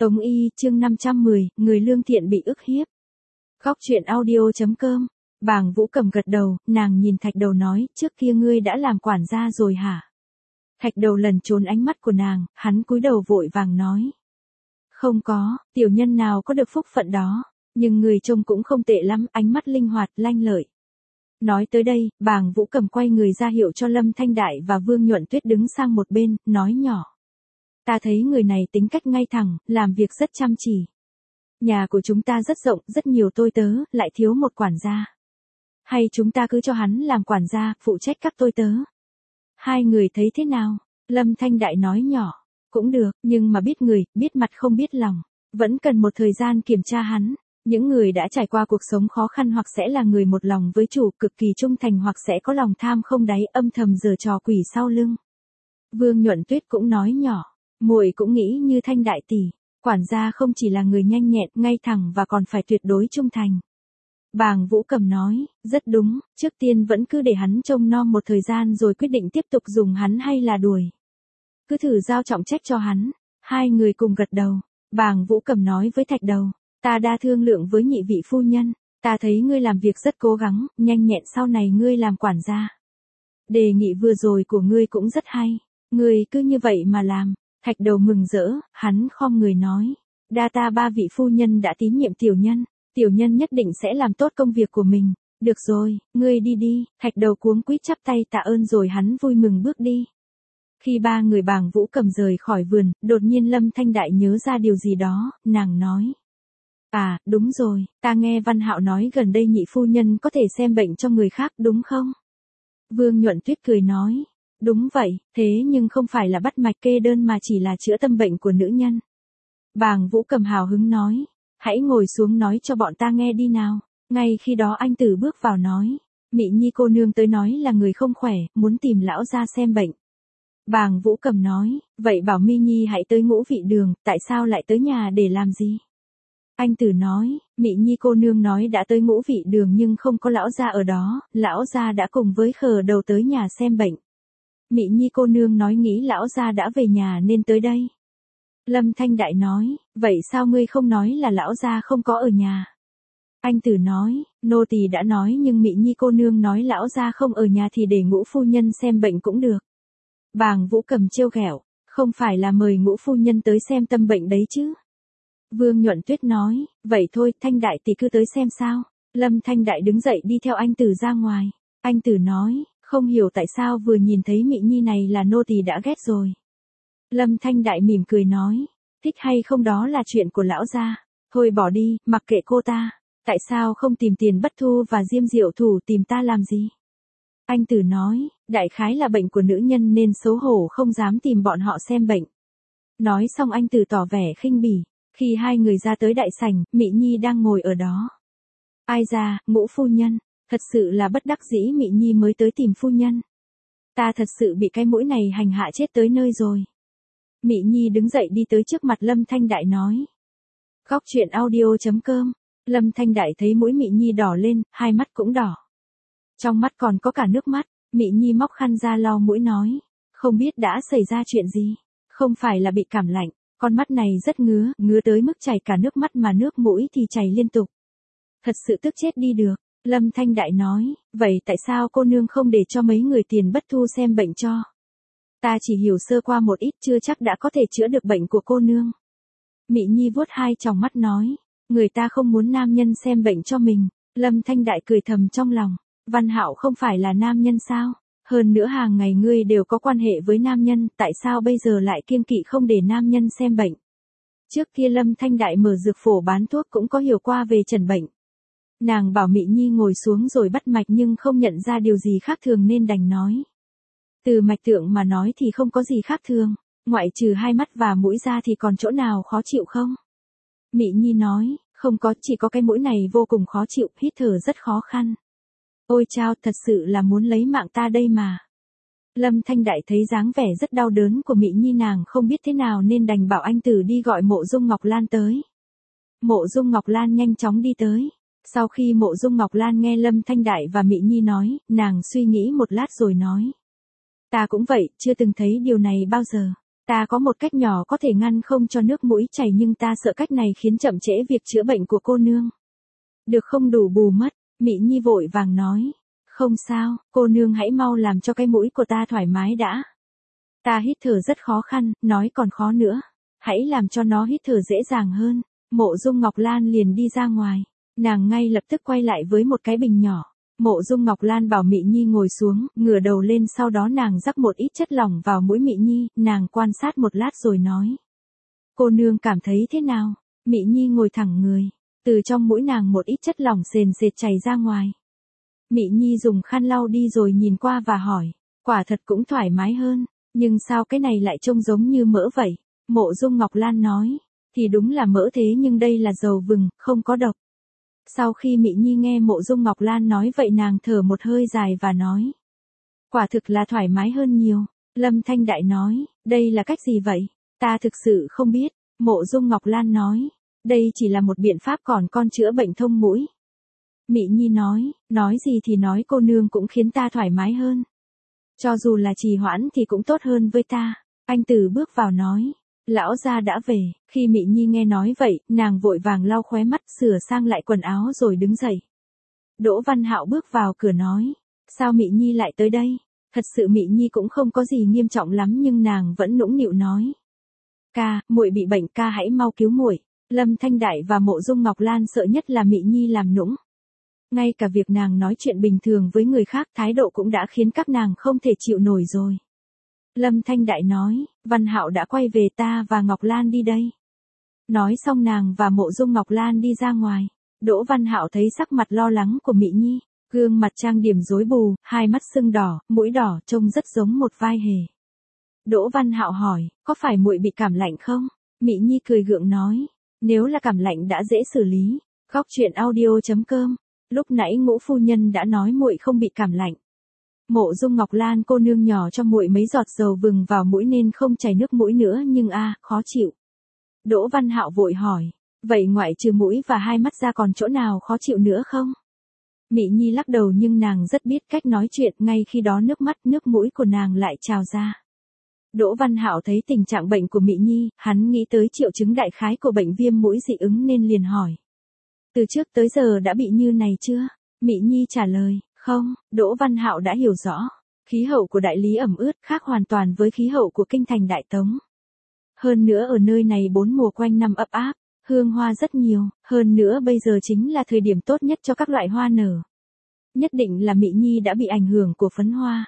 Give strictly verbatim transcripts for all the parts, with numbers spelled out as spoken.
Tống Y, chương năm trăm mười, người lương thiện bị ức hiếp. Góc truyện audio.com. Bàng Vũ Cầm gật đầu, nàng nhìn Thạch Đầu nói, trước kia ngươi đã làm quản gia rồi hả? Thạch Đầu lần trốn ánh mắt của nàng, hắn cúi đầu vội vàng nói. Không có, tiểu nhân nào có được phúc phận đó, nhưng người trông cũng không tệ lắm, ánh mắt linh hoạt, lanh lợi. Nói tới đây, Bàng Vũ Cầm quay người ra hiệu cho Lâm Thanh Đại và Vương Nhuận Tuyết đứng sang một bên, nói nhỏ. Ta thấy người này tính cách ngay thẳng, làm việc rất chăm chỉ. Nhà của chúng ta rất rộng, rất nhiều tôi tớ, lại thiếu một quản gia. Hay chúng ta cứ cho hắn làm quản gia, phụ trách các tôi tớ. Hai người thấy thế nào? Lâm Thanh Đại nói nhỏ. Cũng được, nhưng mà biết người, biết mặt không biết lòng. Vẫn cần một thời gian kiểm tra hắn. Những người đã trải qua cuộc sống khó khăn hoặc sẽ là người một lòng với chủ, cực kỳ trung thành, hoặc sẽ có lòng tham không đáy, âm thầm giở trò quỷ sau lưng. Vương Nhuận Tuyết cũng nói nhỏ. Muội cũng nghĩ như Thanh đại tỷ, quản gia không chỉ là người nhanh nhẹn, ngay thẳng và còn phải tuyệt đối trung thành. Bàng Vũ Cầm nói, rất đúng, trước tiên vẫn cứ để hắn trông nom một thời gian rồi quyết định tiếp tục dùng hắn hay là đuổi. Cứ thử giao trọng trách cho hắn. Hai người cùng gật đầu. Bàng Vũ Cầm nói với Thạch Đầu, ta đã thương lượng với nhị vị phu nhân, ta thấy ngươi làm việc rất cố gắng, nhanh nhẹn, sau này ngươi làm quản gia. Đề nghị vừa rồi của ngươi cũng rất hay, ngươi cứ như vậy mà làm. Thạch Đầu mừng rỡ, hắn khom người nói, đa ta ba vị phu nhân đã tín nhiệm tiểu nhân, tiểu nhân nhất định sẽ làm tốt công việc của mình. Được rồi, ngươi đi đi. Thạch Đầu cuống quýt chắp tay tạ ơn rồi hắn vui mừng bước đi. Khi ba người Bàng Vũ Cầm rời khỏi vườn, đột nhiên Lâm Thanh Đại nhớ ra điều gì đó, nàng nói. À, đúng rồi, ta nghe Văn Hạo nói gần đây nhị phu nhân có thể xem bệnh cho người khác, đúng không? Vương Nhuận Tuyết cười nói. Đúng vậy, thế nhưng không phải là bắt mạch kê đơn mà chỉ là chữa tâm bệnh của nữ nhân. Bàng Vũ Cầm hào hứng nói, hãy ngồi xuống nói cho bọn ta nghe đi nào. Ngay khi đó anh Tử bước vào nói, Mị Nhi cô nương tới nói là người không khỏe, muốn tìm lão gia xem bệnh. Bàng Vũ Cầm nói, vậy bảo Mi Nhi hãy tới Ngũ Vị Đường, tại sao lại tới nhà để làm gì? Anh Tử nói, Mị Nhi cô nương nói đã tới Ngũ Vị Đường nhưng không có lão gia ở đó, lão gia đã cùng với Khờ Đầu tới nhà xem bệnh. Mị Nhi cô nương nói nghĩ lão gia đã về nhà nên tới đây. Lâm Thanh Đại nói, vậy sao ngươi không nói là lão gia không có ở nhà? Anh Tử nói, nô tỳ đã nói nhưng Mị Nhi cô nương nói lão gia không ở nhà thì để Ngũ phu nhân xem bệnh cũng được. Bàng Vũ Cầm trêu ghẹo, không phải là mời Ngũ phu nhân tới xem tâm bệnh đấy chứ? Vương Nhuận Tuyết nói, vậy thôi, Thanh Đại tỷ cứ tới xem sao? Lâm Thanh Đại đứng dậy đi theo anh Tử ra ngoài. Anh Tử nói, không hiểu tại sao vừa nhìn thấy Mị Nhi này là nô tỳ đã ghét rồi. Lâm Thanh Đại mỉm cười nói, thích hay không đó là chuyện của lão gia, thôi bỏ đi, mặc kệ cô ta, tại sao không tìm Tiền Bất Thu và Diêm Diệu Thủ tìm ta làm gì? Anh Tử nói, đại khái là bệnh của nữ nhân nên xấu hổ không dám tìm bọn họ xem bệnh. Nói xong anh Tử tỏ vẻ khinh bỉ, khi hai người ra tới đại sảnh, Mị Nhi đang ngồi ở đó. Ai ra, Ngũ phu nhân. Thật sự là bất đắc dĩ Mị Nhi mới tới tìm phu nhân. Ta thật sự bị cái mũi này hành hạ chết tới nơi rồi. Mị Nhi đứng dậy đi tới trước mặt Lâm Thanh Đại nói. Góc truyện audio.com. Lâm Thanh Đại thấy mũi Mị Nhi đỏ lên, hai mắt cũng đỏ. Trong mắt còn có cả nước mắt, Mị Nhi móc khăn ra lau mũi nói. Không biết đã xảy ra chuyện gì, không phải là bị cảm lạnh, con mắt này rất ngứa, ngứa tới mức chảy cả nước mắt mà nước mũi thì chảy liên tục. Thật sự tức chết đi được. Lâm Thanh Đại nói, vậy tại sao cô nương không để cho mấy người Tiền Bất Thu xem bệnh cho? Ta chỉ hiểu sơ qua một ít chưa chắc đã có thể chữa được bệnh của cô nương. Mị Nhi vuốt hai tròng mắt nói, người ta không muốn nam nhân xem bệnh cho mình. Lâm Thanh Đại cười thầm trong lòng, Văn Hạo không phải là nam nhân sao? Hơn nữa hàng ngày ngươi đều có quan hệ với nam nhân, tại sao bây giờ lại kiêng kỵ không để nam nhân xem bệnh? Trước kia Lâm Thanh Đại mở dược phổ bán thuốc cũng có hiểu qua về trần bệnh. Nàng bảo Mị Nhi ngồi xuống rồi bắt mạch nhưng không nhận ra điều gì khác thường nên đành nói. Từ mạch tượng mà nói thì không có gì khác thường, ngoại trừ hai mắt và mũi ra thì còn chỗ nào khó chịu không? Mị Nhi nói, không có, chỉ có cái mũi này vô cùng khó chịu, hít thở rất khó khăn. Ôi chao, thật sự là muốn lấy mạng ta đây mà. Lâm Thanh Đại thấy dáng vẻ rất đau đớn của Mị Nhi, nàng không biết thế nào nên đành bảo anh Tử đi gọi Mộ Dung Ngọc Lan tới. Mộ Dung Ngọc Lan nhanh chóng đi tới. Sau khi Mộ Dung Ngọc Lan nghe Lâm Thanh Đại và Mị Nhi nói, nàng suy nghĩ một lát rồi nói. Ta cũng vậy, chưa từng thấy điều này bao giờ. Ta có một cách nhỏ có thể ngăn không cho nước mũi chảy nhưng ta sợ cách này khiến chậm trễ việc chữa bệnh của cô nương. Được không đủ bù mất, Mị Nhi vội vàng nói. Không sao, cô nương hãy mau làm cho cái mũi của ta thoải mái đã. Ta hít thở rất khó khăn, nói còn khó nữa. Hãy làm cho nó hít thở dễ dàng hơn. Mộ Dung Ngọc Lan liền đi ra ngoài. Nàng ngay lập tức quay lại với một cái bình nhỏ. Mộ Dung Ngọc Lan bảo Mị Nhi ngồi xuống, ngửa đầu lên, sau đó nàng rắc một ít chất lỏng vào mũi Mị Nhi, nàng quan sát một lát rồi nói. Cô nương cảm thấy thế nào? Mị Nhi ngồi thẳng người. Từ trong mũi nàng một ít chất lỏng sền sệt chảy ra ngoài. Mị Nhi dùng khăn lau đi rồi nhìn qua và hỏi. Quả thật cũng thoải mái hơn, nhưng sao cái này lại trông giống như mỡ vậy? Mộ Dung Ngọc Lan nói. Thì đúng là mỡ thế nhưng đây là dầu vừng, không có độc. Sau khi Mị Nhi nghe Mộ Dung Ngọc Lan nói vậy nàng thở một hơi dài và nói. Quả thực là thoải mái hơn nhiều. Lâm Thanh Đại nói, đây là cách gì vậy? Ta thực sự không biết. Mộ Dung Ngọc Lan nói, đây chỉ là một biện pháp còn con chữa bệnh thông mũi. Mị Nhi nói, nói gì thì nói cô nương cũng khiến ta thoải mái hơn. Cho dù là trì hoãn thì cũng tốt hơn với ta. Anh Tử bước vào nói. Lão gia đã về, khi Mị Nhi nghe nói vậy, nàng vội vàng lau khóe mắt, sửa sang lại quần áo rồi đứng dậy. Đỗ Văn Hạo bước vào cửa nói, sao Mị Nhi lại tới đây? Thật sự Mị Nhi cũng không có gì nghiêm trọng lắm nhưng nàng vẫn nũng nịu nói. Ca, muội bị bệnh, ca hãy mau cứu muội. Lâm Thanh Đại và Mộ Dung Ngọc Lan sợ nhất là Mị Nhi làm nũng. Ngay cả việc nàng nói chuyện bình thường với người khác thái độ cũng đã khiến các nàng không thể chịu nổi rồi. Lâm Thanh Đại nói, Văn Hạo đã quay về, ta và Ngọc Lan đi đây. Nói xong nàng và Mộ Dung Ngọc Lan đi ra ngoài. Đỗ Văn Hạo thấy sắc mặt lo lắng của Mị Nhi, gương mặt trang điểm rối bù, hai mắt sưng đỏ, mũi đỏ, trông rất giống một vai hề. Đỗ Văn Hạo hỏi, có phải muội bị cảm lạnh không? Mị Nhi cười gượng nói, nếu là cảm lạnh đã dễ xử lý. Góc truyện audio chấm com. Lúc nãy Ngũ phu nhân đã nói muội không bị cảm lạnh. Mộ Dung Ngọc Lan cô nương nhỏ cho muội mấy giọt dầu vừng vào mũi nên không chảy nước mũi nữa nhưng a, à, khó chịu. Đỗ Văn Hạo vội hỏi, vậy ngoại trừ mũi và hai mắt ra còn chỗ nào khó chịu nữa không? Mị Nhi lắc đầu nhưng nàng rất biết cách nói chuyện, ngay khi đó nước mắt nước mũi của nàng lại trào ra. Đỗ Văn Hạo thấy tình trạng bệnh của Mị Nhi, hắn nghĩ tới triệu chứng đại khái của bệnh viêm mũi dị ứng nên liền hỏi. Từ trước tới giờ đã bị như này chưa? Mị Nhi trả lời, không. Đỗ Văn Hạo đã hiểu rõ. Khí hậu của đại lý ẩm ướt khác hoàn toàn với khí hậu của kinh thành Đại Tống. Hơn nữa ở nơi này bốn mùa quanh năm ấp áp, hương hoa rất nhiều, hơn nữa bây giờ chính là thời điểm tốt nhất cho các loại hoa nở. Nhất định là Mị Nhi đã bị ảnh hưởng của phấn hoa.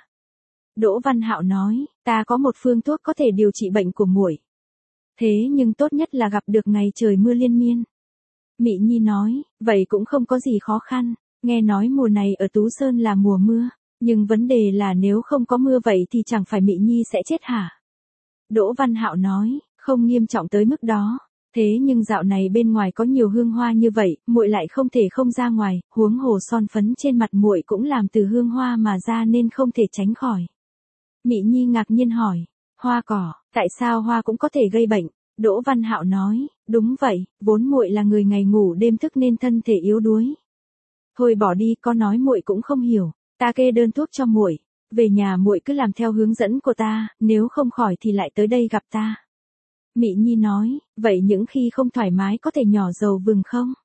Đỗ Văn Hạo nói, ta có một phương thuốc có thể điều trị bệnh của muội. Thế nhưng tốt nhất là gặp được ngày trời mưa liên miên. Mị Nhi nói, vậy cũng không có gì khó khăn, nghe nói mùa này ở Tú Sơn là mùa mưa, nhưng vấn đề là nếu không có mưa vậy thì chẳng phải Mị Nhi sẽ chết hả? Đỗ Văn Hạo nói, không nghiêm trọng tới mức đó, thế nhưng dạo này bên ngoài có nhiều hương hoa như vậy, muội lại không thể không ra ngoài, huống hồ son phấn trên mặt muội cũng làm từ hương hoa mà ra nên không thể tránh khỏi. Mị Nhi ngạc nhiên hỏi, hoa cỏ, tại sao hoa cũng có thể gây bệnh? Đỗ Văn Hạo nói, đúng vậy, vốn muội là người ngày ngủ đêm thức nên thân thể yếu đuối. Thôi bỏ đi, có nói muội cũng không hiểu, ta kê đơn thuốc cho muội, về nhà muội cứ làm theo hướng dẫn của ta, nếu không khỏi thì lại tới đây gặp ta. Mị Nhi nói, vậy những khi không thoải mái có thể nhỏ dầu vừng không?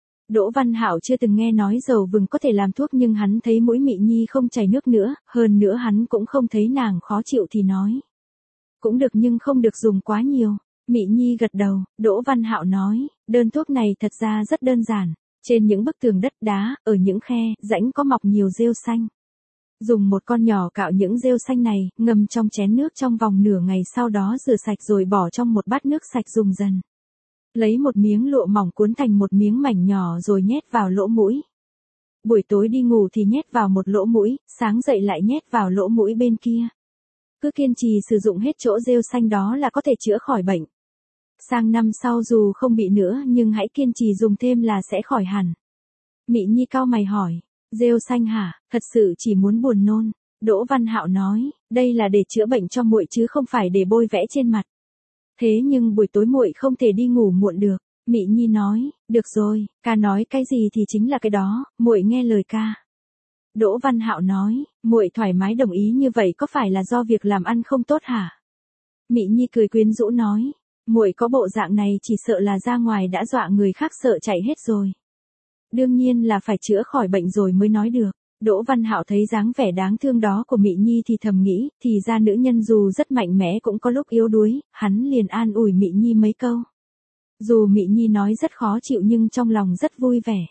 Đỗ Văn Hạo chưa từng nghe nói dầu vừng có thể làm thuốc nhưng hắn thấy mũi Mị Nhi không chảy nước nữa, hơn nữa hắn cũng không thấy nàng khó chịu thì nói. Cũng được nhưng không được dùng quá nhiều. Mị Nhi gật đầu, Đỗ Văn Hạo nói, đơn thuốc này thật ra rất đơn giản. Trên những bức tường đất đá, ở những khe, rãnh có mọc nhiều rêu xanh. Dùng một con nhỏ cạo những rêu xanh này, ngâm trong chén nước trong vòng nửa ngày sau đó rửa sạch rồi bỏ trong một bát nước sạch dùng dần. Lấy một miếng lụa mỏng cuốn thành một miếng mảnh nhỏ rồi nhét vào lỗ mũi. Buổi tối đi ngủ thì nhét vào một lỗ mũi, sáng dậy lại nhét vào lỗ mũi bên kia. Cứ kiên trì sử dụng hết chỗ rêu xanh đó là có thể chữa khỏi bệnh. Sang năm sau dù không bị nữa nhưng hãy kiên trì dùng thêm là sẽ khỏi hẳn. Mị Nhi cau mày hỏi, rêu xanh hả, thật sự chỉ muốn buồn nôn. Đỗ Văn Hạo nói, đây là để chữa bệnh cho muội chứ không phải để bôi vẽ trên mặt. Thế nhưng buổi tối muội không thể đi ngủ muộn được. Mị Nhi nói, được rồi, ca nói cái gì thì chính là cái đó, muội nghe lời ca. Đỗ Văn Hạo nói, muội thoải mái đồng ý như vậy có phải là do việc làm ăn không tốt hả? Mị Nhi cười quyến rũ nói, muội có bộ dạng này chỉ sợ là ra ngoài đã dọa người khác sợ chạy hết rồi. Đương nhiên là phải chữa khỏi bệnh rồi mới nói được. Đỗ Văn Hạo thấy dáng vẻ đáng thương đó của Mị Nhi thì thầm nghĩ, thì ra nữ nhân dù rất mạnh mẽ cũng có lúc yếu đuối, hắn liền an ủi Mị Nhi mấy câu. Dù Mị Nhi nói rất khó chịu nhưng trong lòng rất vui vẻ.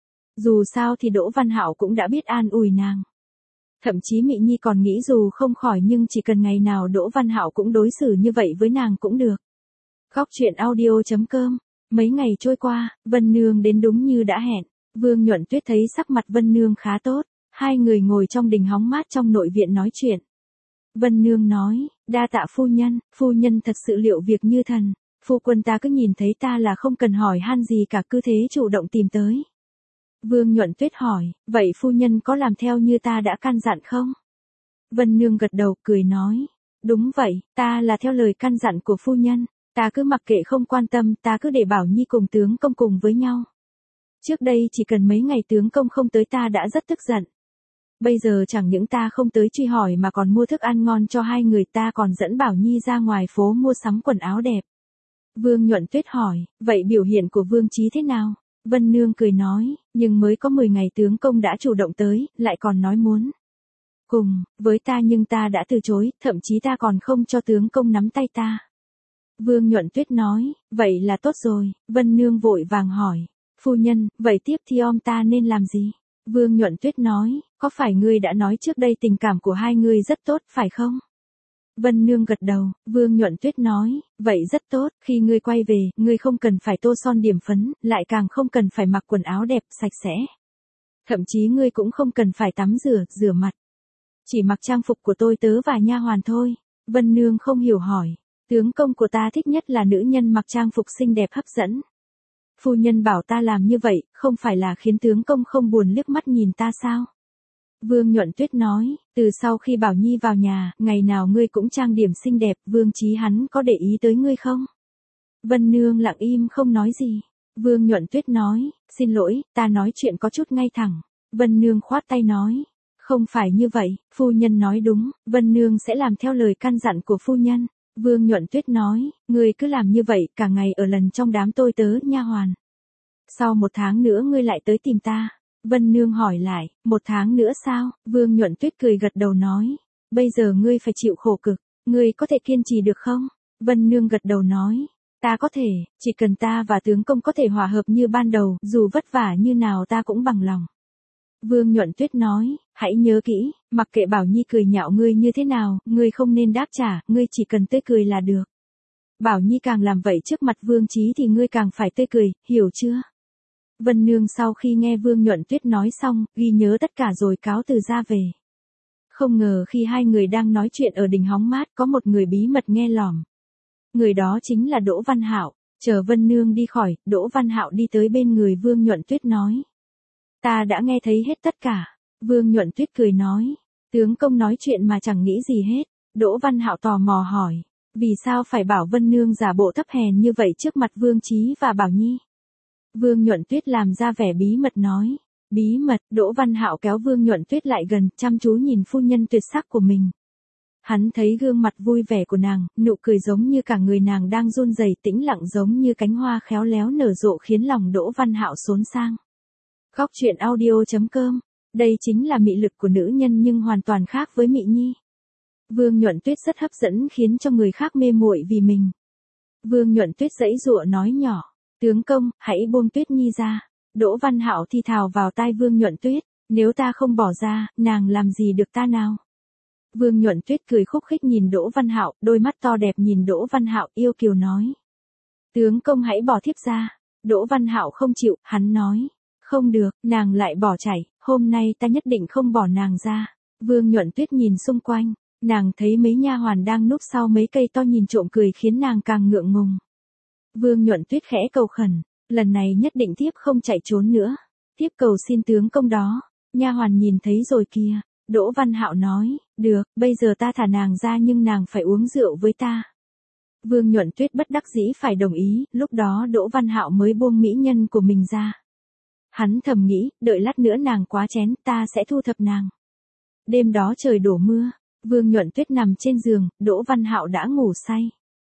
Dù sao thì Đỗ Văn Hạo cũng đã biết an ủi nàng. Thậm chí Mị Nhi còn nghĩ dù không khỏi nhưng chỉ cần ngày nào Đỗ Văn Hạo cũng đối xử như vậy với nàng cũng được. Góc truyện audio chấm com. Mấy ngày trôi qua, Vân Nương đến đúng như đã hẹn. Vương Nhuận Tuyết thấy sắc mặt Vân Nương khá tốt. Hai người ngồi trong đình hóng mát trong nội viện nói chuyện. Vân Nương nói, đa tạ phu nhân, phu nhân thật sự liệu việc như thần. Phu quân ta cứ nhìn thấy ta là không cần hỏi han gì cả, cứ thế chủ động tìm tới. Vương Nhuận Tuyết hỏi, vậy phu nhân có làm theo như ta đã căn dặn không? Vân Nương gật đầu cười nói, đúng vậy, ta là theo lời căn dặn của phu nhân, ta cứ mặc kệ không quan tâm, ta cứ để Bảo Nhi cùng tướng công cùng với nhau. Trước đây chỉ cần mấy ngày tướng công không tới ta đã rất tức giận. Bây giờ chẳng những ta không tới truy hỏi mà còn mua thức ăn ngon cho hai người, ta còn dẫn Bảo Nhi ra ngoài phố mua sắm quần áo đẹp. Vương Nhuận Tuyết hỏi, vậy biểu hiện của Vương Chí thế nào? Vân Nương cười nói, nhưng mới có mười ngày tướng công đã chủ động tới, lại còn nói muốn cùng với ta nhưng ta đã từ chối, thậm chí ta còn không cho tướng công nắm tay ta. Vương Nhuận Tuyết nói, vậy là tốt rồi. Vân Nương vội vàng hỏi, phu nhân, vậy tiếp thì om ta nên làm gì? Vương Nhuận Tuyết nói, có phải ngươi đã nói trước đây tình cảm của hai người rất tốt, phải không? Vân Nương gật đầu. Vương Nhuận Tuyết nói, vậy rất tốt, khi ngươi quay về, ngươi không cần phải tô son điểm phấn, lại càng không cần phải mặc quần áo đẹp, sạch sẽ. Thậm chí ngươi cũng không cần phải tắm rửa, rửa mặt. Chỉ mặc trang phục của tôi tớ và nha hoàn thôi. Vân Nương không hiểu hỏi, tướng công của ta thích nhất là nữ nhân mặc trang phục xinh đẹp hấp dẫn. Phu nhân bảo ta làm như vậy, không phải là khiến tướng công không buồn liếc mắt nhìn ta sao? Vương Nhuận Tuyết nói, từ sau khi Bảo Nhi vào nhà, ngày nào ngươi cũng trang điểm xinh đẹp, Vương Chí hắn có để ý tới ngươi không? Vân Nương lặng im không nói gì. Vương Nhuận Tuyết nói, xin lỗi, ta nói chuyện có chút ngay thẳng. Vân Nương khoát tay nói, không phải như vậy, phu nhân nói đúng, Vân Nương sẽ làm theo lời căn dặn của phu nhân. Vương Nhuận Tuyết nói, ngươi cứ làm như vậy, cả ngày ở lần trong đám tôi tớ, nha hoàn. Sau một tháng nữa ngươi lại tới tìm ta. Vân Nương hỏi lại, một tháng nữa sao? Vương Nhuận Tuyết cười gật đầu nói, bây giờ ngươi phải chịu khổ cực, ngươi có thể kiên trì được không? Vân Nương gật đầu nói, ta có thể, chỉ cần ta và tướng công có thể hòa hợp như ban đầu, dù vất vả như nào ta cũng bằng lòng. Vương Nhuận Tuyết nói, hãy nhớ kỹ, mặc kệ Bảo Nhi cười nhạo ngươi như thế nào, ngươi không nên đáp trả, ngươi chỉ cần tươi cười là được. Bảo Nhi càng làm vậy trước mặt Vương Chí thì ngươi càng phải tươi cười, hiểu chưa? Vân Nương sau khi nghe Vương Nhuận Tuyết nói xong, ghi nhớ tất cả rồi cáo từ ra về. Không ngờ khi hai người đang nói chuyện ở đình hóng mát có một người bí mật nghe lỏm. Người đó chính là Đỗ Văn Hạo. Chờ Vân Nương đi khỏi, Đỗ Văn Hạo đi tới bên người Vương Nhuận Tuyết nói. Ta đã nghe thấy hết tất cả. Vương Nhuận Tuyết cười nói. Tướng công nói chuyện mà chẳng nghĩ gì hết. Đỗ Văn Hạo tò mò hỏi. Vì sao phải bảo Vân Nương giả bộ thấp hèn như vậy trước mặt Vương Chí và Bảo Nhi? Vương Nhuận Tuyết làm ra vẻ bí mật nói. Bí mật, Đỗ Văn Hạo kéo Vương Nhuận Tuyết lại gần, chăm chú nhìn phu nhân tuyệt sắc của mình. Hắn thấy gương mặt vui vẻ của nàng, nụ cười giống như cả người nàng đang run rẩy, tĩnh lặng giống như cánh hoa khéo léo nở rộ khiến lòng Đỗ Văn Hạo xốn sang. Góc truyện audio chấm com. Đây chính là mị lực của nữ nhân nhưng hoàn toàn khác với Mị Nhi. Vương Nhuận Tuyết rất hấp dẫn khiến cho người khác mê muội vì mình. Vương Nhuận Tuyết giãy giụa nói nhỏ. Tướng công, hãy buông Tuyết Nhi ra. Đỗ Văn Hạo thì thào vào tai Vương Nhuận Tuyết. Nếu ta không bỏ ra, nàng làm gì được ta nào? Vương Nhuận Tuyết cười khúc khích nhìn Đỗ Văn Hạo, đôi mắt to đẹp nhìn Đỗ Văn Hạo yêu kiều nói. Tướng công hãy bỏ thiếp ra. Đỗ Văn Hạo không chịu, hắn nói. Không được, nàng lại bỏ chạy, hôm nay ta nhất định không bỏ nàng ra. Vương Nhuận Tuyết nhìn xung quanh, nàng thấy mấy nha hoàn đang núp sau mấy cây to nhìn trộm cười khiến nàng càng ngượng ngùng. Vương Nhuận Tuyết khẽ cầu khẩn, lần này nhất định thiếp không chạy trốn nữa. Thiếp cầu xin tướng công đó. Nha hoàn nhìn thấy rồi kìa. Đỗ Văn Hạo nói, được, bây giờ ta thả nàng ra nhưng nàng phải uống rượu với ta. Vương Nhuận Tuyết bất đắc dĩ phải đồng ý, lúc đó Đỗ Văn Hạo mới buông mỹ nhân của mình ra. Hắn thầm nghĩ, đợi lát nữa nàng quá chén, ta sẽ thu thập nàng. Đêm đó trời đổ mưa, Vương Nhuận Tuyết nằm trên giường, Đỗ Văn Hạo đã ngủ say.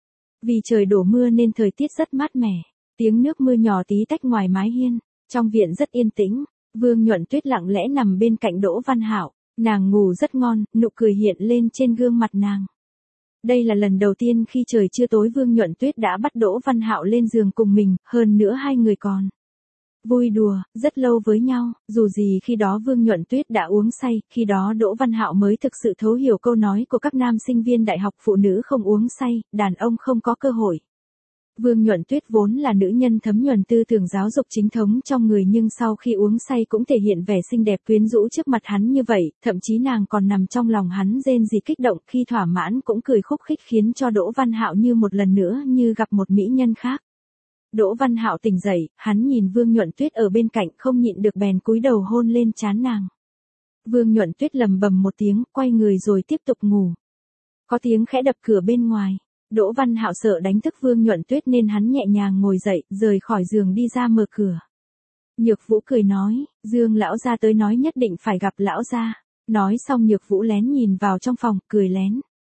Vì trời đổ mưa nên thời tiết rất mát mẻ, tiếng nước mưa nhỏ tí tách ngoài mái hiên, trong viện rất yên tĩnh. Vương Nhuận Tuyết lặng lẽ nằm bên cạnh Đỗ Văn Hạo, nàng ngủ rất ngon, nụ cười hiện lên trên gương mặt nàng. Đây là lần đầu tiên khi trời chưa tối Vương Nhuận Tuyết đã bắt Đỗ Văn Hạo lên giường cùng mình, hơn nữa hai người còn vui đùa rất lâu với nhau, dù gì khi đó Vương Nhuận Tuyết đã uống say, khi đó Đỗ Văn Hạo mới thực sự thấu hiểu câu nói của các nam sinh viên đại học, phụ nữ không uống say, đàn ông không có cơ hội. Vương Nhuận Tuyết vốn là nữ nhân thấm nhuần tư tưởng giáo dục chính thống trong người, nhưng sau khi uống say cũng thể hiện vẻ xinh đẹp quyến rũ trước mặt hắn như vậy, thậm chí nàng còn nằm trong lòng hắn rên rỉ kích động, khi thỏa mãn cũng cười khúc khích khiến cho Đỗ Văn Hạo như một lần nữa như gặp một mỹ nhân khác. Đỗ Văn Hạo tỉnh dậy, hắn nhìn Vương Nhuận Tuyết ở bên cạnh không nhịn được bèn cúi đầu hôn lên trán nàng. Vương Nhuận Tuyết lầm bầm một tiếng, quay người rồi tiếp tục ngủ. Có tiếng khẽ đập cửa bên ngoài. Đỗ Văn Hạo sợ đánh thức Vương Nhuận Tuyết nên hắn nhẹ nhàng ngồi dậy, rời khỏi giường đi ra mở cửa. Nhược Vũ cười nói, Dương lão gia tới nói nhất định phải gặp lão gia. Nói xong Nhược Vũ lén nhìn vào trong phòng, cười lén.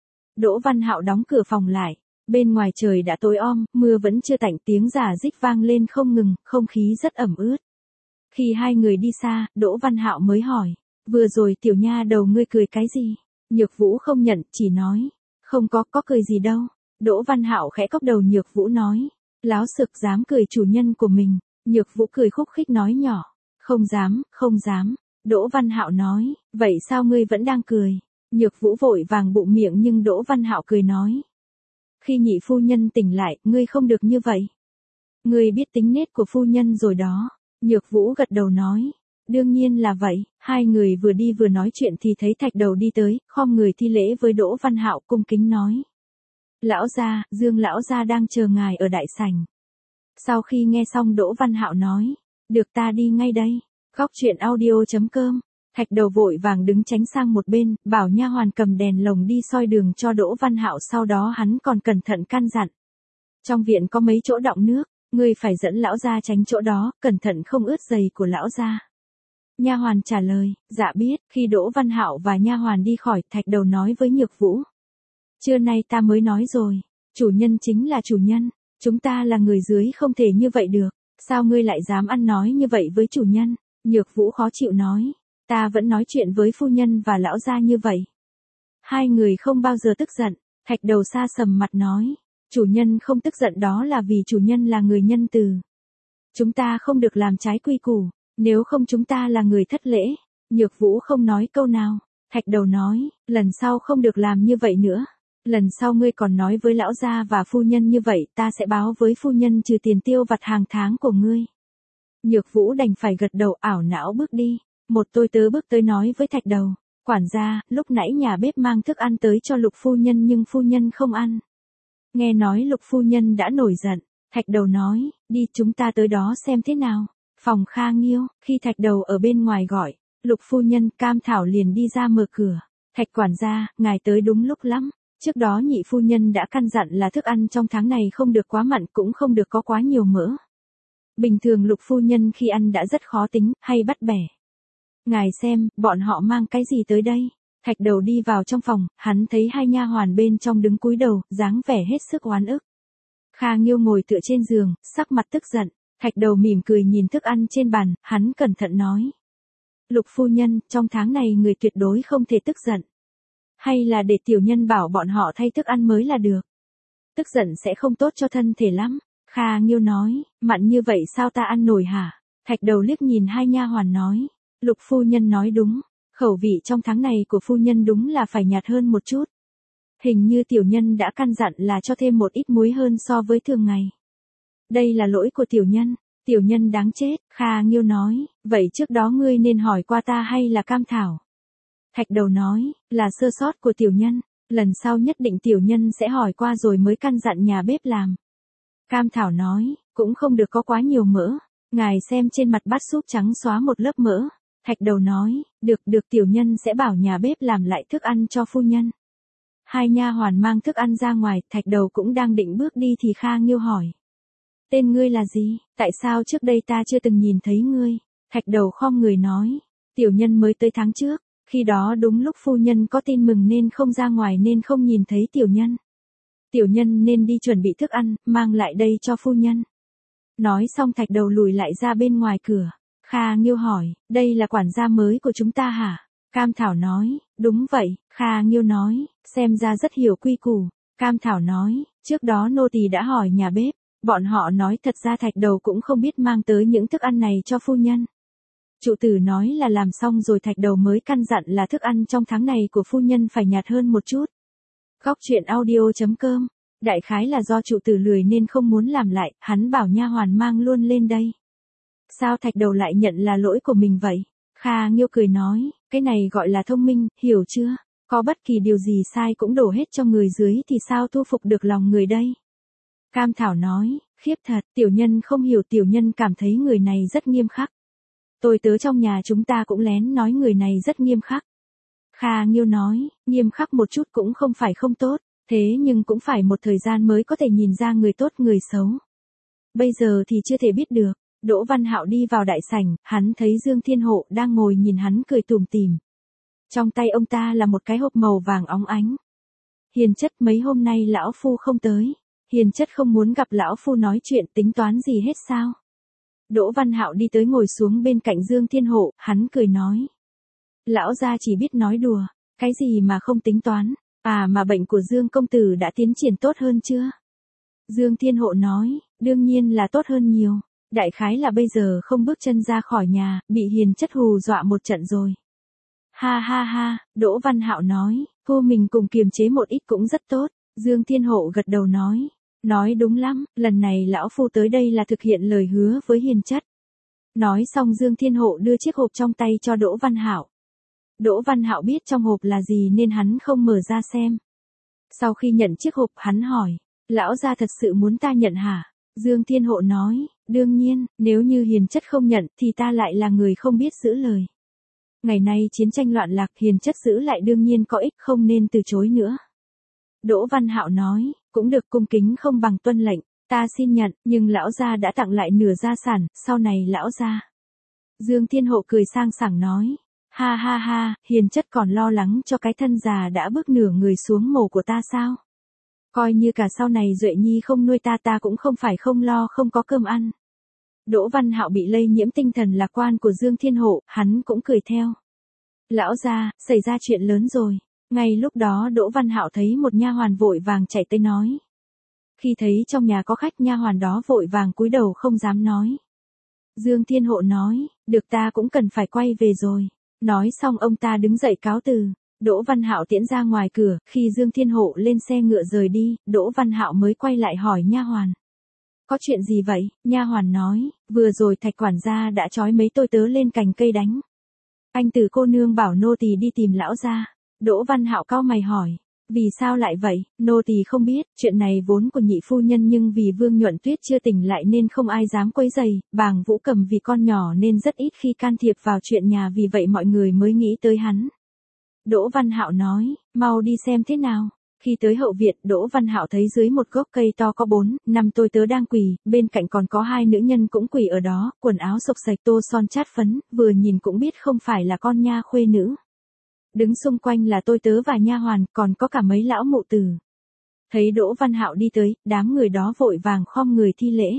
Đỗ Văn Hạo đóng cửa phòng lại. Bên ngoài trời đã tối om, mưa vẫn chưa tạnh, tiếng rả rích vang lên không ngừng, không khí rất ẩm ướt. Khi hai người đi xa, Đỗ Văn Hạo mới hỏi, vừa rồi tiểu nha đầu ngươi cười cái gì? Nhược Vũ không nhận, chỉ nói, không có, có cười gì đâu. Đỗ Văn Hạo khẽ cốc đầu. Nhược Vũ nói, láo sực dám cười chủ nhân của mình. Nhược Vũ cười khúc khích nói nhỏ, không dám, không dám. Đỗ Văn Hạo nói, vậy sao ngươi vẫn đang cười? Nhược Vũ vội vàng bụng miệng nhưng Đỗ Văn Hạo cười nói, khi nhị phu nhân tỉnh lại, ngươi không được như vậy. Ngươi biết tính nết của phu nhân rồi đó. Nhược Vũ gật đầu nói, đương nhiên là vậy. Hai người vừa đi vừa nói chuyện thì thấy Thạch Đầu đi tới, khom người thi lễ với Đỗ Văn Hạo, cung kính nói, lão gia, Dương lão gia đang chờ ngài ở đại sảnh. Sau khi nghe xong Đỗ Văn Hạo nói, được, ta đi ngay đây. Góc truyện audio chấm com. Thạch Đầu vội vàng đứng tránh sang một bên, bảo nha hoàn cầm đèn lồng đi soi đường cho Đỗ Văn Hạo, sau đó hắn còn cẩn thận căn dặn. Trong viện có mấy chỗ đọng nước, ngươi phải dẫn lão gia tránh chỗ đó, cẩn thận không ướt giày của lão gia. Nha hoàn trả lời, dạ biết. Khi Đỗ Văn Hạo và nha hoàn đi khỏi, Thạch Đầu nói với Nhược Vũ, trưa nay ta mới nói rồi, chủ nhân chính là chủ nhân, chúng ta là người dưới không thể như vậy được, sao ngươi lại dám ăn nói như vậy với chủ nhân? Nhược Vũ khó chịu nói, ta vẫn nói chuyện với phu nhân và lão gia như vậy. Hai người không bao giờ tức giận. Thạch Đầu sa sầm mặt nói, chủ nhân không tức giận đó là vì chủ nhân là người nhân từ. Chúng ta không được làm trái quy củ, nếu không chúng ta là người thất lễ. Nhược Vũ không nói câu nào. Thạch Đầu nói, lần sau không được làm như vậy nữa. Lần sau ngươi còn nói với lão gia và phu nhân như vậy, ta sẽ báo với phu nhân trừ tiền tiêu vặt hàng tháng của ngươi. Nhược Vũ đành phải gật đầu, ảo não bước đi. Một tôi tớ bước tới nói với Thạch Đầu, quản gia, lúc nãy nhà bếp mang thức ăn tới cho Lục phu nhân nhưng phu nhân không ăn. Nghe nói Lục phu nhân đã nổi giận. Thạch Đầu nói, đi chúng ta tới đó xem thế nào. Phòng Kha Nghiêu, khi Thạch Đầu ở bên ngoài gọi, Lục phu nhân, Cam Thảo liền đi ra mở cửa. Thạch quản gia, ngài tới đúng lúc lắm. Trước đó nhị phu nhân đã căn dặn là thức ăn trong tháng này không được quá mặn cũng không được có quá nhiều mỡ. Bình thường Lục phu nhân khi ăn đã rất khó tính, hay bắt bẻ. Ngài xem, bọn họ mang cái gì tới đây? Thạch Đầu đi vào trong phòng, hắn thấy hai nha hoàn bên trong đứng cúi đầu, dáng vẻ hết sức oán ức. Kha Nghiêu ngồi tựa trên giường, sắc mặt tức giận. Thạch Đầu mỉm cười nhìn thức ăn trên bàn, hắn cẩn thận nói. Lục phu nhân, trong tháng này người tuyệt đối không thể tức giận. Hay là để tiểu nhân bảo bọn họ thay thức ăn mới là được. Tức giận sẽ không tốt cho thân thể lắm. Kha Nghiêu nói, mặn như vậy sao ta ăn nổi hả? Thạch Đầu liếc nhìn hai nha hoàn nói, Lục phu nhân nói đúng, khẩu vị trong tháng này của phu nhân đúng là phải nhạt hơn một chút. Hình như tiểu nhân đã căn dặn là cho thêm một ít muối hơn so với thường ngày. Đây là lỗi của tiểu nhân, tiểu nhân đáng chết. Kha Nghiêu nói, vậy trước đó ngươi nên hỏi qua ta hay là Cam Thảo? Thạch Đầu nói, là sơ sót của tiểu nhân, lần sau nhất định tiểu nhân sẽ hỏi qua rồi mới căn dặn nhà bếp làm. Cam Thảo nói, cũng không được có quá nhiều mỡ, ngài xem trên mặt bát súp trắng xóa một lớp mỡ. Thạch Đầu nói, được được tiểu nhân sẽ bảo nhà bếp làm lại thức ăn cho phu nhân. Hai nha hoàn mang thức ăn ra ngoài, Thạch Đầu cũng đang định bước đi thì Kha Nghiêu hỏi. Tên ngươi là gì, tại sao trước đây ta chưa từng nhìn thấy ngươi? Thạch Đầu khom người nói, tiểu nhân mới tới tháng trước, Khi đó đúng lúc phu nhân có tin mừng nên không ra ngoài nên không nhìn thấy tiểu nhân. Tiểu nhân nên đi chuẩn bị thức ăn, mang lại đây cho phu nhân. Nói xong thạch đầu lùi lại ra bên ngoài cửa. Kha Nghiêu hỏi, đây là quản gia mới của chúng ta hả? Cam Thảo nói, đúng vậy. Kha Nghiêu nói, xem ra rất hiểu quy củ. Cam Thảo nói, trước đó nô tỳ đã hỏi nhà bếp, bọn họ nói thật ra thạch đầu cũng không biết mang tới những thức ăn này cho phu nhân. Trụ tử nói là làm xong rồi thạch đầu mới căn dặn là thức ăn trong tháng này của phu nhân phải nhạt hơn một chút. Góc truyện audio.com. Đại khái là do trụ tử lười nên không muốn làm lại, hắn bảo nha hoàn mang luôn lên đây. Sao thạch đầu lại nhận là lỗi của mình vậy? Kha Nghiêu cười nói, cái này gọi là thông minh, hiểu chưa? Có bất kỳ điều gì sai cũng đổ hết cho người dưới thì sao thu phục được lòng người đây? Cam Thảo nói, khiếp thật, tiểu nhân không hiểu, tiểu nhân cảm thấy người này rất nghiêm khắc. Tôi tớ trong nhà chúng ta cũng lén nói người này rất nghiêm khắc. Kha Nghiêu nói, nghiêm khắc một chút cũng không phải không tốt, thế nhưng cũng phải một thời gian mới có thể nhìn ra người tốt người xấu. Bây giờ thì chưa thể biết được. Đỗ Văn Hạo đi vào đại sảnh, hắn thấy Dương Thiên Hộ đang ngồi nhìn hắn cười tủm tỉm. Trong tay ông ta là một cái hộp màu vàng óng ánh. Hiền chất, mấy hôm nay lão phu không tới. Hiền chất không muốn gặp lão phu nói chuyện tính toán gì hết sao? Đỗ Văn Hạo đi tới ngồi xuống bên cạnh Dương Thiên Hộ, hắn cười nói. Lão gia chỉ biết nói đùa, cái gì mà không tính toán, à mà bệnh của Dương công tử đã tiến triển tốt hơn chưa? Dương Thiên Hộ nói, đương nhiên là tốt hơn nhiều, đại khái là bây giờ không bước chân ra khỏi nhà, bị hiền chất hù dọa một trận rồi. Ha ha ha, Đỗ Văn Hạo nói, cô mình cùng kiềm chế một ít cũng rất tốt, Dương Thiên Hộ gật đầu nói. Nói đúng lắm, lần này lão phu tới đây là thực hiện lời hứa với hiền chất. Nói xong Dương Thiên Hộ đưa chiếc hộp trong tay cho Đỗ Văn Hạo. Đỗ Văn Hạo biết trong hộp là gì nên hắn không mở ra xem. Sau khi nhận chiếc hộp hắn hỏi, lão gia thật sự muốn ta nhận hả? Dương Thiên Hộ nói, đương nhiên, nếu như hiền chất không nhận thì ta lại là người không biết giữ lời. Ngày nay chiến tranh loạn lạc, hiền chất giữ lại đương nhiên có ích, không nên từ chối nữa. Đỗ Văn Hạo nói, cũng được, cung kính không bằng tuân lệnh, ta xin nhận, nhưng lão gia đã tặng lại nửa gia sản, sau này lão gia. Dương Thiên Hộ cười sang sảng nói, ha ha ha, hiền chất còn lo lắng cho cái thân già đã bước nửa người xuống mồ của ta sao? Coi như cả sau này Duệ Nhi không nuôi ta ta cũng không phải không lo không có cơm ăn. Đỗ Văn Hạo bị lây nhiễm tinh thần lạc quan của Dương Thiên Hộ, hắn cũng cười theo. Lão gia, xảy ra chuyện lớn rồi. Ngay lúc đó Đỗ Văn Hạo thấy một nha hoàn vội vàng chạy tới nói. Khi thấy trong nhà có khách, nha hoàn đó vội vàng cúi đầu không dám nói. Dương Thiên Hộ nói, được, ta cũng cần phải quay về rồi. Nói xong ông ta đứng dậy cáo từ. Đỗ Văn Hạo tiễn ra ngoài cửa, khi Dương Thiên Hộ lên xe ngựa rời đi, Đỗ Văn Hạo mới quay lại hỏi nha hoàn. Có chuyện gì vậy? Nha hoàn nói, vừa rồi Thạch quản gia đã trói mấy tôi tớ lên cành cây đánh. Anh Từ cô nương bảo nô tỳ đi tìm lão gia. Đỗ Văn Hạo cau mày hỏi, vì sao lại vậy? Nô tỳ không biết, chuyện này vốn của nhị phu nhân nhưng vì Vương Nhuận Tuyết chưa tỉnh lại nên không ai dám quấy rầy, Bàng Vũ Cầm vì con nhỏ nên rất ít khi can thiệp vào chuyện nhà, vì vậy mọi người mới nghĩ tới hắn. Đỗ Văn Hạo nói, mau đi xem thế nào. Khi tới hậu viện, Đỗ Văn Hạo thấy dưới một gốc cây to có bốn, năm tôi tớ đang quỳ, bên cạnh còn có hai nữ nhân cũng quỳ ở đó, quần áo xộc xệch, tô son chát phấn, vừa nhìn cũng biết không phải là con nha khuê nữ. Đứng xung quanh là tôi tớ và nha hoàn, còn có cả mấy lão mụ tử. Thấy Đỗ Văn Hạo đi tới, đám người đó vội vàng khom người thi lễ.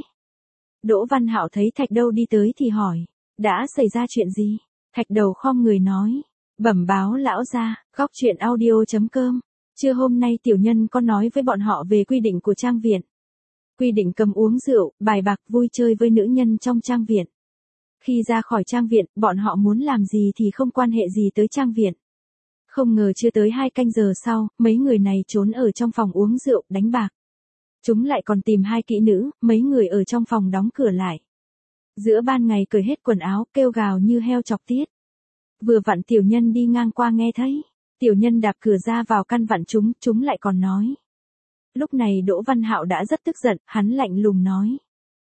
Đỗ Văn Hạo thấy Thạch Đầu đi tới thì hỏi, đã xảy ra chuyện gì? Thạch Đầu khom người nói, bẩm báo lão gia. Góc truyện audio.com. Trưa hôm nay tiểu nhân có nói với bọn họ về quy định của trang viện. Quy định cấm uống rượu, bài bạc, vui chơi với nữ nhân trong trang viện. Khi ra khỏi trang viện, bọn họ muốn làm gì thì không quan hệ gì tới trang viện. Không ngờ chưa tới hai canh giờ sau, mấy người này trốn ở trong phòng uống rượu, đánh bạc. Chúng lại còn tìm hai kỹ nữ, mấy người ở trong phòng đóng cửa lại. Giữa ban ngày cởi hết quần áo, kêu gào như heo chọc tiết. Vừa vặn tiểu nhân đi ngang qua nghe thấy. Tiểu nhân đạp cửa ra vào căn vặn chúng, chúng lại còn nói. Lúc này Đỗ Văn Hạo đã rất tức giận, hắn lạnh lùng nói.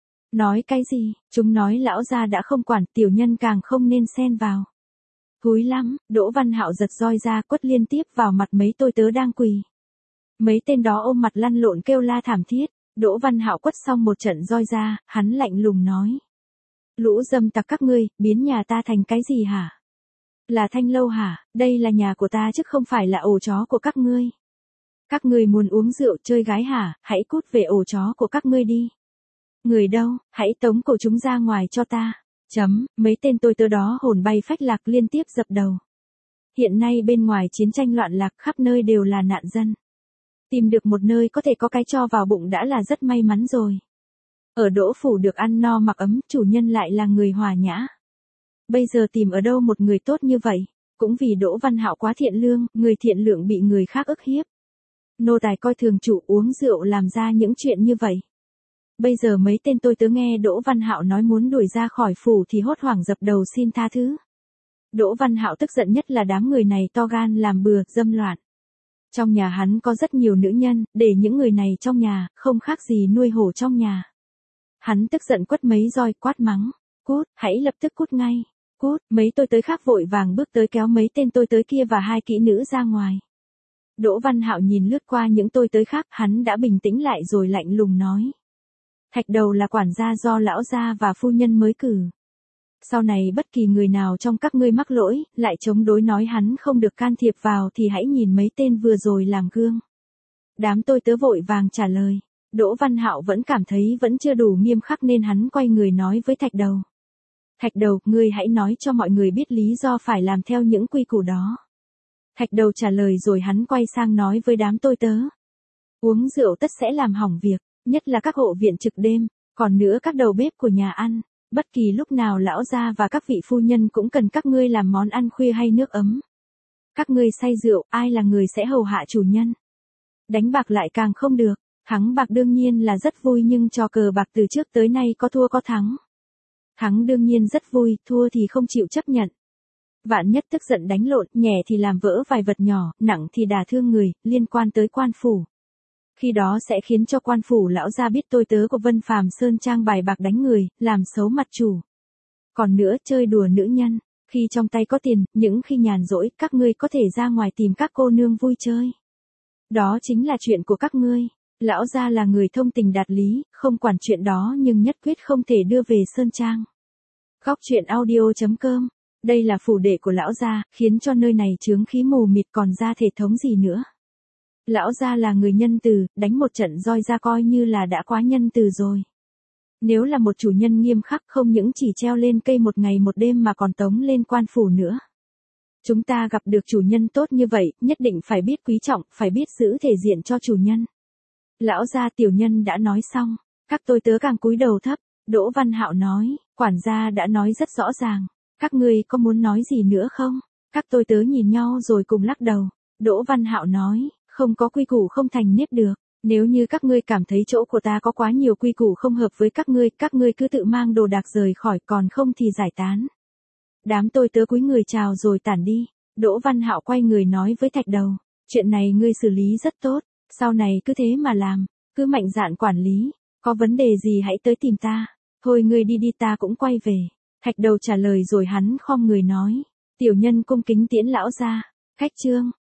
Nói cái gì? Chúng nói lão gia đã không quản, tiểu nhân càng không nên xen vào. Húi lắm, Đỗ Văn Hạo giật roi ra quất liên tiếp vào mặt mấy tôi tớ đang quỳ. Mấy tên đó ôm mặt lăn lộn kêu la thảm thiết. Đỗ Văn Hạo quất xong một trận roi ra, hắn lạnh lùng nói. Lũ dâm tặc các ngươi, biến nhà ta thành cái gì hả? Là Thanh Lâu hả? Đây là nhà của ta chứ không phải là ổ chó của các ngươi. Các ngươi muốn uống rượu chơi gái hả? Hãy cút về ổ chó của các ngươi đi. Người đâu? Hãy tống cổ chúng ra ngoài cho ta. Chấm, mấy tên tôi tớ đó hồn bay phách lạc liên tiếp dập đầu. Hiện nay bên ngoài chiến tranh loạn lạc khắp nơi đều là nạn dân. Tìm được một nơi có thể có cái cho vào bụng đã là rất may mắn rồi. Ở Đỗ Phủ được ăn no mặc ấm, chủ nhân lại là người hòa nhã. Bây giờ tìm ở đâu một người tốt như vậy, cũng vì Đỗ Văn Hạo quá thiện lương, người thiện lượng bị người khác ức hiếp. Nô tài coi thường chủ uống rượu làm ra những chuyện như vậy. Bây giờ mấy tên tôi tớ nghe Đỗ Văn Hạo nói muốn đuổi ra khỏi phủ thì hốt hoảng dập đầu xin tha thứ. Đỗ Văn Hạo tức giận nhất là đám người này to gan làm bừa, dâm loạn. Trong nhà hắn có rất nhiều nữ nhân, để những người này trong nhà, không khác gì nuôi hổ trong nhà. Hắn tức giận quất mấy roi quát mắng. Cút, hãy lập tức cút ngay. Cút, mấy tôi tới khác vội vàng bước tới kéo mấy tên tôi tới kia và hai kỹ nữ ra ngoài. Đỗ Văn Hạo nhìn lướt qua những tôi tới khác, hắn đã bình tĩnh lại rồi lạnh lùng nói. Thạch Đầu là quản gia do lão gia và phu nhân mới cử. Sau này bất kỳ người nào trong các ngươi mắc lỗi, lại chống đối nói hắn không được can thiệp vào thì hãy nhìn mấy tên vừa rồi làm gương. Đám tôi tớ vội vàng trả lời. Đỗ Văn Hạo vẫn cảm thấy vẫn chưa đủ nghiêm khắc nên hắn quay người nói với Thạch Đầu. Thạch Đầu, ngươi hãy nói cho mọi người biết lý do phải làm theo những quy củ đó. Thạch Đầu trả lời rồi hắn quay sang nói với đám tôi tớ. Uống rượu tất sẽ làm hỏng việc, nhất là các hộ viện trực đêm, còn nữa các đầu bếp của nhà ăn. Bất kỳ lúc nào lão gia và các vị phu nhân cũng cần các ngươi làm món ăn khuya hay nước ấm. Các ngươi say rượu, ai là người sẽ hầu hạ chủ nhân? Đánh bạc lại càng không được, thắng bạc đương nhiên là rất vui nhưng trò cờ bạc từ trước tới nay có thua có thắng. Thắng đương nhiên rất vui, thua thì không chịu chấp nhận. Vạn nhất tức giận đánh lộn, nhẹ thì làm vỡ vài vật nhỏ, nặng thì đả thương người, liên quan tới quan phủ. Khi đó sẽ khiến cho quan phủ lão gia biết tôi tớ của Vân Phàm Sơn Trang bài bạc đánh người, làm xấu mặt chủ. Còn nữa chơi đùa nữ nhân, khi trong tay có tiền, những khi nhàn rỗi, các ngươi có thể ra ngoài tìm các cô nương vui chơi. Đó chính là chuyện của các ngươi. Lão gia là người thông tình đạt lý, không quản chuyện đó nhưng nhất quyết không thể đưa về Sơn Trang. Góc truyện audio chấm com. Đây là phủ đệ của lão gia, khiến cho nơi này chướng khí mù mịt còn ra thể thống gì nữa. Lão gia là người nhân từ, đánh một trận roi ra coi như là đã quá nhân từ rồi. Nếu là một chủ nhân nghiêm khắc không những chỉ treo lên cây một ngày một đêm mà còn tống lên quan phủ nữa. Chúng ta gặp được chủ nhân tốt như vậy, nhất định phải biết quý trọng, phải biết giữ thể diện cho chủ nhân. Lão gia tiểu nhân đã nói xong, các tôi tớ càng cúi đầu thấp. Đỗ Văn Hạo nói, quản gia đã nói rất rõ ràng, các ngươi có muốn nói gì nữa không? Các tôi tớ nhìn nhau rồi cùng lắc đầu. Đỗ Văn Hạo nói, không có quy củ không thành nếp được, nếu như các ngươi cảm thấy chỗ của ta có quá nhiều quy củ không hợp với các ngươi, các ngươi cứ tự mang đồ đạc rời khỏi, còn không thì giải tán. Đám tôi tớ cúi người chào rồi tản đi. Đỗ Văn Hạo quay người nói với Thạch Đầu, chuyện này ngươi xử lý rất tốt, sau này cứ thế mà làm, cứ mạnh dạn quản lý, có vấn đề gì hãy tới tìm ta, thôi ngươi đi đi ta cũng quay về. Thạch Đầu trả lời rồi hắn khom người nói, tiểu nhân cung kính tiễn lão gia, khách trương.